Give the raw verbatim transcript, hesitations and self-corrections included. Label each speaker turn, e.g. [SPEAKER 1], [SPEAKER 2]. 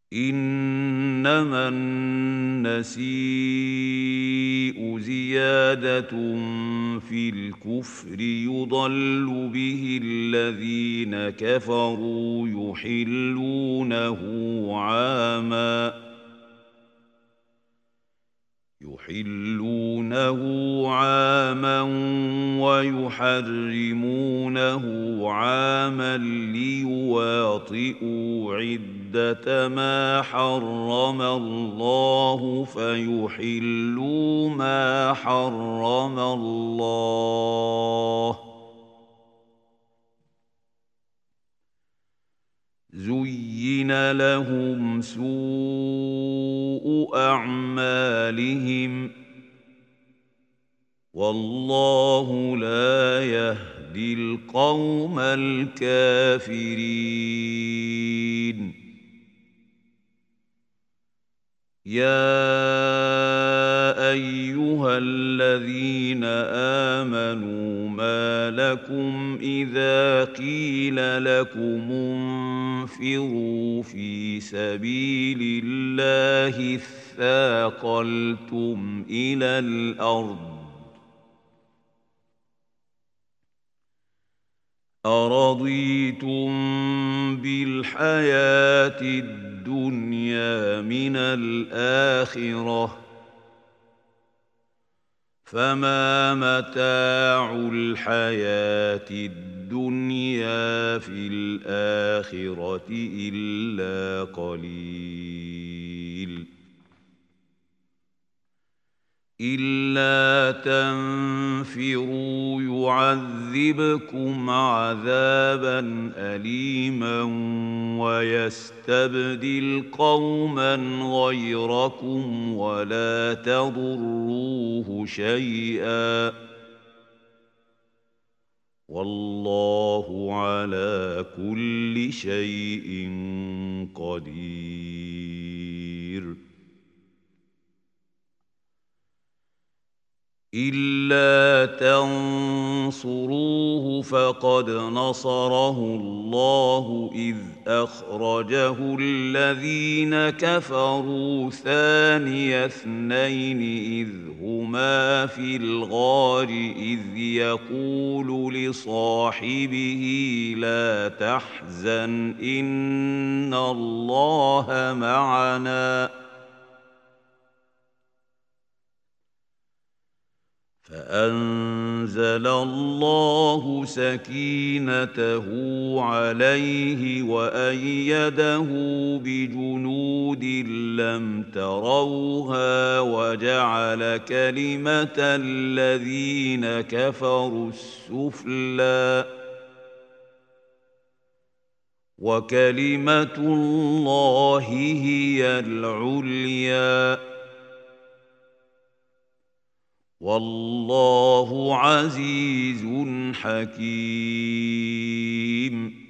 [SPEAKER 1] إنما النسيء زيادة في الكفر يضل به الذين كفروا يحلونه عاما يحلونه عاما ويحرمونه عاما ليواطئوا عدة ما حرم الله فيحلوا ما حرم الله. زين لهم سوء أعمالهم والله لا يهدي القوم الكافرين. يا أيها الذين آمنوا ما لكم إذا قيل لكم انفروا في سبيل الله اثاقلتم إلى الأرض أرضيتم بالحياة الدنيا من الآخرة فما متاع الحياة الدنيا في الآخرة إلا قليل. إلا تنفروا يعذبكم عذابا أليما ويستبدل قوما غيركم ولا تضروه شيئا والله على كل شيء قدير. إلا تنصروه فقد نصره الله إذ أخرجه الذين كفروا ثاني اثنين إذ هما في الغار إذ يقول لصاحبه لا تحزن إن الله معنا فأنزل الله سكينته عليه وأيده بجنود لم تروها وجعل كلمة الذين كفروا السفلى وكلمة الله هي العليا والله عزيز حكيم.